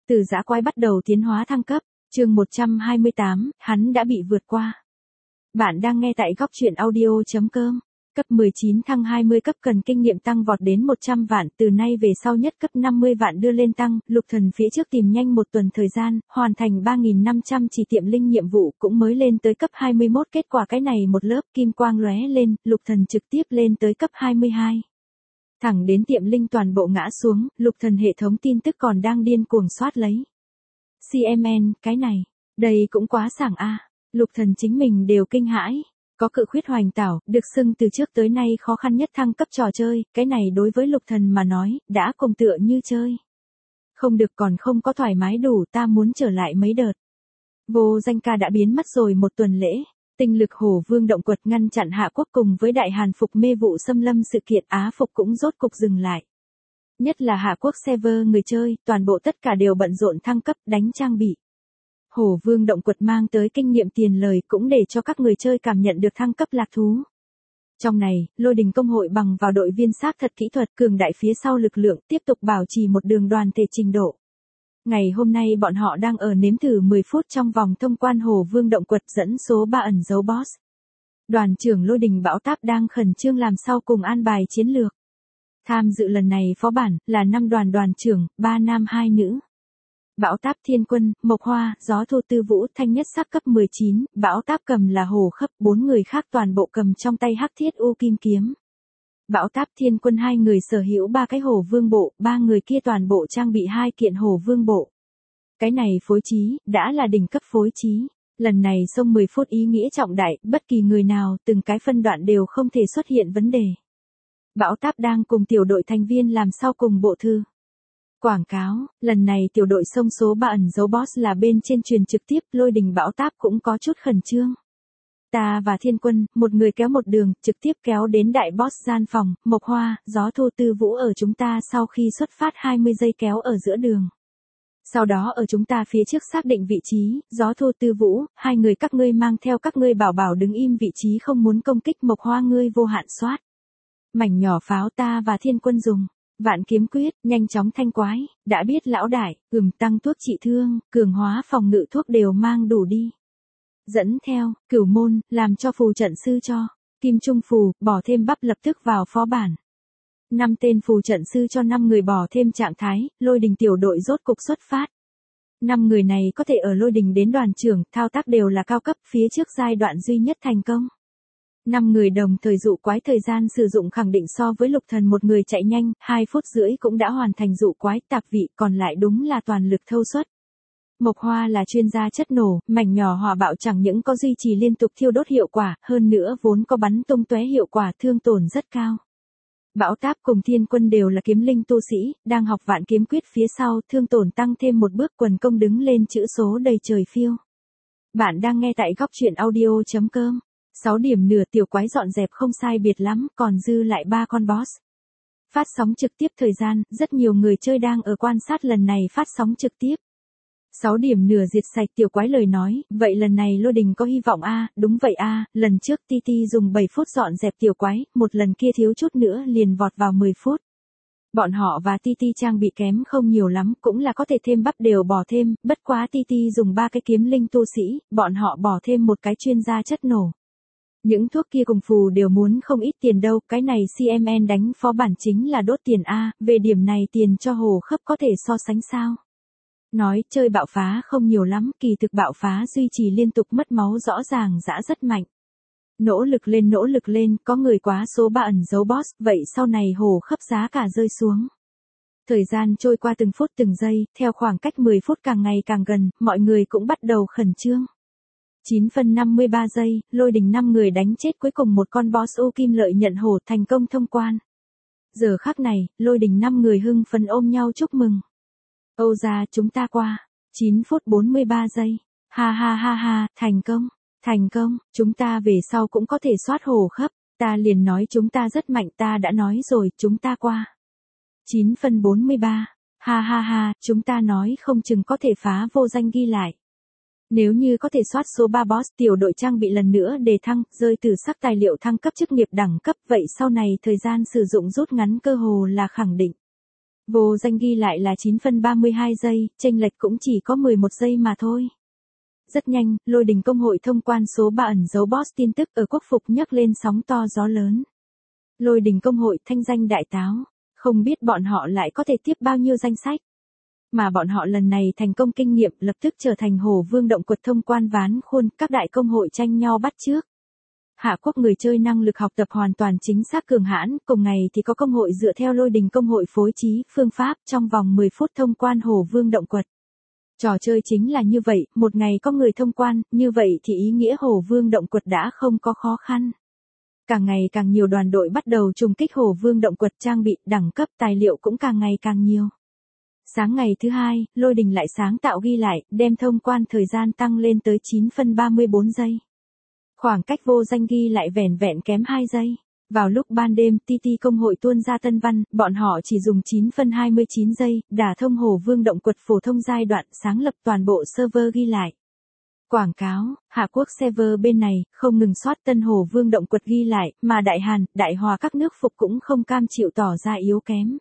Từ dã quái bắt đầu tiến hóa thăng cấp, chương 128, hắn đã bị vượt qua. Bạn đang nghe tại góc truyện audio.com. Cấp 19 thăng 20 cấp cần kinh nghiệm tăng vọt đến 100 vạn, từ nay về sau nhất cấp 50 vạn đưa lên tăng, Lục Thần phía trước tìm nhanh một tuần thời gian, hoàn thành 3.500 chỉ tiệm linh nhiệm vụ cũng mới lên tới cấp 21, kết quả cái này một lớp kim quang lóe lên, Lục Thần trực tiếp lên tới cấp 22. Thẳng đến tiệm linh toàn bộ ngã xuống, Lục Thần hệ thống tin tức còn đang điên cuồng soát lấy. CMN, cái này, đây cũng quá sảng a. Lục Thần chính mình đều kinh hãi. Có cự khuyết hoành tảo, được xưng từ trước tới nay khó khăn nhất thăng cấp trò chơi, cái này đối với Lục Thần mà nói, đã cùng tựa như chơi. Không được, còn không có thoải mái đủ, ta muốn trở lại mấy đợt. Vô Danh Ca đã biến mất rồi một tuần lễ. Tinh lực Hổ Vương động quật ngăn chặn Hạ Quốc cùng với Đại Hàn phục mê vụ xâm lâm sự kiện, Á phục cũng rốt cục dừng lại. Nhất là Hạ Quốc server người chơi, toàn bộ tất cả đều bận rộn thăng cấp, đánh trang bị. Hổ Vương động quật mang tới kinh nghiệm tiền lời cũng để cho các người chơi cảm nhận được thăng cấp lạc thú. Trong này, Lôi Đình công hội bằng vào đội viên xác thật kỹ thuật cường đại phía sau lực lượng tiếp tục bảo trì một đường đoàn thể trình độ. Ngày hôm nay bọn họ đang ở nếm thử 10 phút trong vòng thông quan Hổ Vương động quật dẫn số 3 ẩn dấu boss. Đoàn trưởng Lôi Đình Bão Táp đang khẩn trương làm sau cùng an bài chiến lược. Tham dự lần này phó bản là 5 đoàn trưởng, 3 nam 2 nữ. Bão Táp Thiên Quân, Mộc Hoa, Gió Thu Tư Vũ, Thanh Nhất Sắc cấp 19, Bão Táp cầm là Hổ Khấp, 4 người khác toàn bộ cầm trong tay Hắc Thiết U Kim Kiếm. Bão Táp Thiên Quân 2 người sở hữu 3 cái Hổ Vương bộ, 3 người kia toàn bộ trang bị 2 kiện Hổ Vương bộ. Cái này phối trí, đã là đỉnh cấp phối trí. Lần này xông 10 phút ý nghĩa trọng đại, bất kỳ người nào, từng cái phân đoạn đều không thể xuất hiện vấn đề. Bão Táp đang cùng tiểu đội thành viên làm sau cùng bộ thư. Quảng cáo, lần này tiểu đội xông số 3 ẩn dấu boss là bên trên truyền trực tiếp, Lôi Đình Bão Táp cũng có chút khẩn trương. Ta và Thiên Quân, một người kéo một đường, trực tiếp kéo đến đại boss gian phòng, Mộc Hoa, Gió Thu Tư Vũ ở chúng ta sau khi xuất phát 20 giây kéo ở giữa đường. Sau đó ở chúng ta phía trước xác định vị trí, Gió Thu Tư Vũ, 2 người các ngươi mang theo các ngươi bảo bảo đứng im vị trí không muốn công kích, Mộc Hoa ngươi vô hạn soát. Mảnh nhỏ pháo ta và Thiên Quân dùng. Vạn kiếm quyết, nhanh chóng thanh quái, đã biết lão đại, tăng thuốc trị thương, cường hóa phòng ngự thuốc đều mang đủ đi. Dẫn theo, Cửu Môn, làm cho phù trận sư cho, Kim Trung phù, bỏ thêm bắp lập tức vào phó bản. 5 tên phù trận sư cho 5 người bỏ thêm trạng thái, Lôi Đình tiểu đội rốt cục xuất phát. 5 người này có thể ở Lôi Đình đến đoàn trưởng, thao tác đều là cao cấp, phía trước giai đoạn duy nhất thành công. 5 người đồng thời dụ quái, thời gian sử dụng khẳng định so với Lục Thần một người chạy nhanh, 2 phút rưỡi cũng đã hoàn thành dụ quái, tạp vị còn lại đúng là toàn lực thâu suất. Mộc Hoa là chuyên gia chất nổ, mảnh nhỏ hỏa bạo chẳng những có duy trì liên tục thiêu đốt hiệu quả, hơn nữa vốn có bắn tung tóe hiệu quả, thương tổn rất cao. Bão Táp cùng Thiên Quân đều là kiếm linh tu sĩ, đang học vạn kiếm quyết phía sau, thương tổn tăng thêm một bước, quần công đứng lên chữ số đầy trời phiêu. Bạn đang nghe tại góc truyện audio.com. 6 điểm nửa tiểu quái dọn dẹp không sai biệt lắm, còn dư lại 3 con boss. Phát sóng trực tiếp thời gian, rất nhiều người chơi đang ở quan sát lần này phát sóng trực tiếp. 6 điểm nửa diệt sạch tiểu quái lời nói, vậy lần này Lôi Đình có hy vọng a, đúng vậy a, lần trước TT dùng 7 phút dọn dẹp tiểu quái, một lần kia thiếu chút nữa liền vọt vào 10 phút. Bọn họ và TT trang bị kém không nhiều lắm, cũng là có thể thêm bắp đều bỏ thêm, bất quá TT dùng 3 cái kiếm linh tu sĩ, bọn họ bỏ thêm một cái chuyên gia chất nổ. Những thuốc kia cùng phù đều muốn không ít tiền đâu, cái này CMN đánh phó bản chính là đốt tiền a, về điểm này tiền cho Hổ Khấp có thể so sánh sao? Nói chơi bạo phá không nhiều lắm, kỳ thực bạo phá duy trì liên tục mất máu rõ ràng dã rất mạnh. Nỗ lực lên, có người quá số 3 ẩn dấu boss, vậy sau này Hổ Khấp giá cả rơi xuống. Thời gian trôi qua từng phút từng giây, theo khoảng cách 10 phút càng ngày càng gần, mọi người cũng bắt đầu khẩn trương. 9 phân 53 giây, Lôi Đình 5 người đánh chết cuối cùng một con boss U Kim Lợi nhận hổ, thành công thông quan. Giờ khắc này, Lôi Đình 5 người hưng phấn ôm nhau chúc mừng. Âu ra chúng ta qua. 9 phút 43 giây. Ha ha ha ha, thành công, chúng ta về sau cũng có thể soát Hổ Khấp, ta liền nói chúng ta rất mạnh, ta đã nói rồi, chúng ta qua. 9 phân 43. Ha ha ha, chúng ta nói không chừng có thể phá vô danh ghi lại. Nếu như có thể soát số 3 boss, tiểu đội trang bị lần nữa đề thăng, rơi từ sắc tài liệu thăng cấp chức nghiệp đẳng cấp, vậy sau này thời gian sử dụng rút ngắn cơ hồ là khẳng định. Vô danh ghi lại là 9 phân 32 giây, chênh lệch cũng chỉ có 11 giây mà thôi. Rất nhanh, Lôi Đình công hội thông quan số 3 ẩn dấu boss tin tức ở quốc phục nhấc lên sóng to gió lớn. Lôi Đình công hội thanh danh đại táo, không biết bọn họ lại có thể tiếp bao nhiêu danh sách. Mà bọn họ lần này thành công kinh nghiệm lập tức trở thành Hổ Vương động quật thông quan ván khuôn, các đại công hội tranh nhau bắt trước. Hạ quốc người chơi năng lực học tập hoàn toàn chính xác cường hãn, cùng ngày thì có công hội dựa theo Lôi Đình công hội phối trí, phương pháp trong vòng 10 phút thông quan Hổ Vương động quật. Trò chơi chính là như vậy, một ngày có người thông quan, như vậy thì ý nghĩa Hổ Vương động quật đã không có khó khăn. Càng ngày càng nhiều đoàn đội bắt đầu trùng kích Hổ Vương động quật, trang bị, đẳng cấp, tài liệu cũng càng ngày càng nhiều. Sáng ngày thứ hai, Lôi Đình lại sáng tạo ghi lại, đem thông quan thời gian tăng lên tới 9 phân 34 giây. Khoảng cách vô danh ghi lại vẻn vẹn kém 2 giây. Vào lúc ban đêm, TT công hội tuôn ra tân văn, bọn họ chỉ dùng 9 phân 29 giây, đả thông Hổ Vương động quật phổ thông giai đoạn, sáng lập toàn bộ server ghi lại. Quảng cáo, Hạ quốc server bên này, không ngừng soát tân Hổ Vương động quật ghi lại, mà Đại Hàn, Đại Hòa các nước phục cũng không cam chịu tỏ ra yếu kém.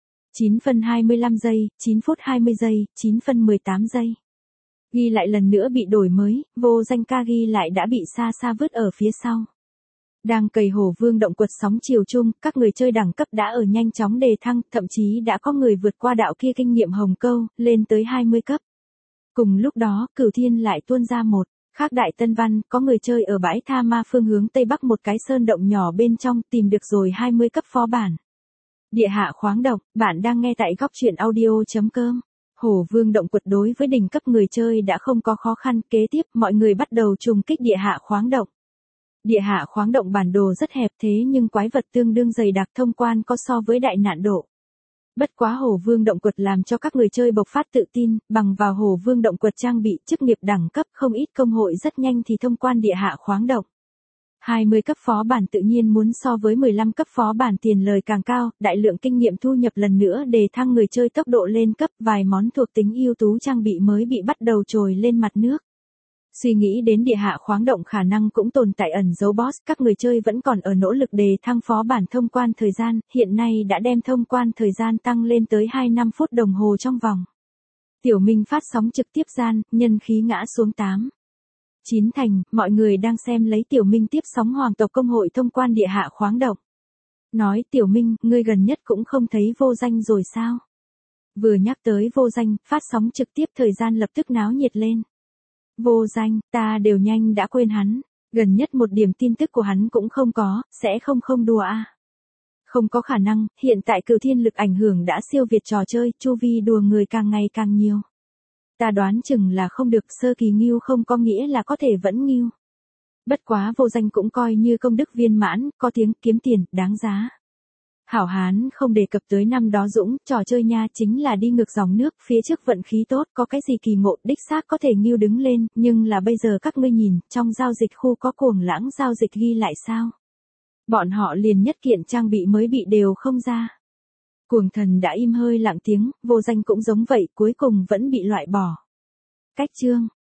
9 phân 25 giây, 9 phút 20 giây, 9 phân 18 giây. Ghi lại lần nữa bị đổi mới, vô danh ca ghi lại đã bị xa xa vứt ở phía sau. Đang cày Hổ Vương động quật sóng chiều chung, các người chơi đẳng cấp đã ở nhanh chóng đề thăng, thậm chí đã có người vượt qua đạo kia kinh nghiệm hồng câu, lên tới 20 cấp. Cùng lúc đó, Cửu Thiên lại tuôn ra một khác đại tân văn, có người chơi ở bãi Tha Ma phương hướng Tây Bắc một cái sơn động nhỏ bên trong, tìm được rồi 20 cấp phó bản. Địa hạ khoáng động, bạn đang nghe tại góc truyện audio.com. Hổ Vương động quật đối với đỉnh cấp người chơi đã không có khó khăn, kế tiếp mọi người bắt đầu trùng kích địa hạ khoáng động. Địa hạ khoáng động bản đồ rất hẹp thế nhưng quái vật tương đương dày đặc, thông quan có so với đại nạn độ. Bất quá Hổ Vương động quật làm cho các người chơi bộc phát tự tin, bằng vào Hổ Vương động quật trang bị, chức nghiệp đẳng cấp, không ít công hội rất nhanh thì thông quan địa hạ khoáng động. 20 cấp phó bản tự nhiên muốn so với 15 cấp phó bản tiền lời càng cao, đại lượng kinh nghiệm thu nhập lần nữa để thăng người chơi tốc độ lên cấp, vài món thuộc tính ưu tú trang bị mới bị bắt đầu trồi lên mặt nước. Suy nghĩ đến địa hạ khoáng động khả năng cũng tồn tại ẩn dấu boss, các người chơi vẫn còn ở nỗ lực đề thăng phó bản thông quan thời gian, hiện nay đã đem thông quan thời gian tăng lên tới 25 phút đồng hồ trong vòng. Tiểu Minh phát sóng trực tiếp gian, nhân khí ngã xuống 8. 9 thành, mọi người đang xem lấy Tiểu Minh tiếp sóng hoàng tộc công hội thông quan địa hạ khoáng động. Nói Tiểu Minh, ngươi gần nhất cũng không thấy vô danh rồi sao? Vừa nhắc tới vô danh, phát sóng trực tiếp thời gian lập tức náo nhiệt lên. Vô danh, ta đều nhanh đã quên hắn, gần nhất một điểm tin tức của hắn cũng không có, sẽ không đùa à. Không có khả năng, hiện tại Cửu Thiên lực ảnh hưởng đã siêu việt trò chơi, chu vi đùa người càng ngày càng nhiều. Ta đoán chừng là không được, sơ kỳ nghiêu không có nghĩa là có thể vẫn nghiêu. Bất quá vô danh cũng coi như công đức viên mãn, có tiếng kiếm tiền, đáng giá. Hảo hán không đề cập tới năm đó Dũng, trò chơi nha chính là đi ngược dòng nước, phía trước vận khí tốt, có cái gì kỳ ngộ, đích xác có thể nghiêu đứng lên, nhưng là bây giờ các ngươi nhìn, trong giao dịch khu có cuồng lãng giao dịch ghi lại sao? Bọn họ liền nhất kiện trang bị mới bị đều không ra. Cuồng thần đã im hơi lặng tiếng, vô danh cũng giống vậy, cuối cùng vẫn bị loại bỏ. Cách chương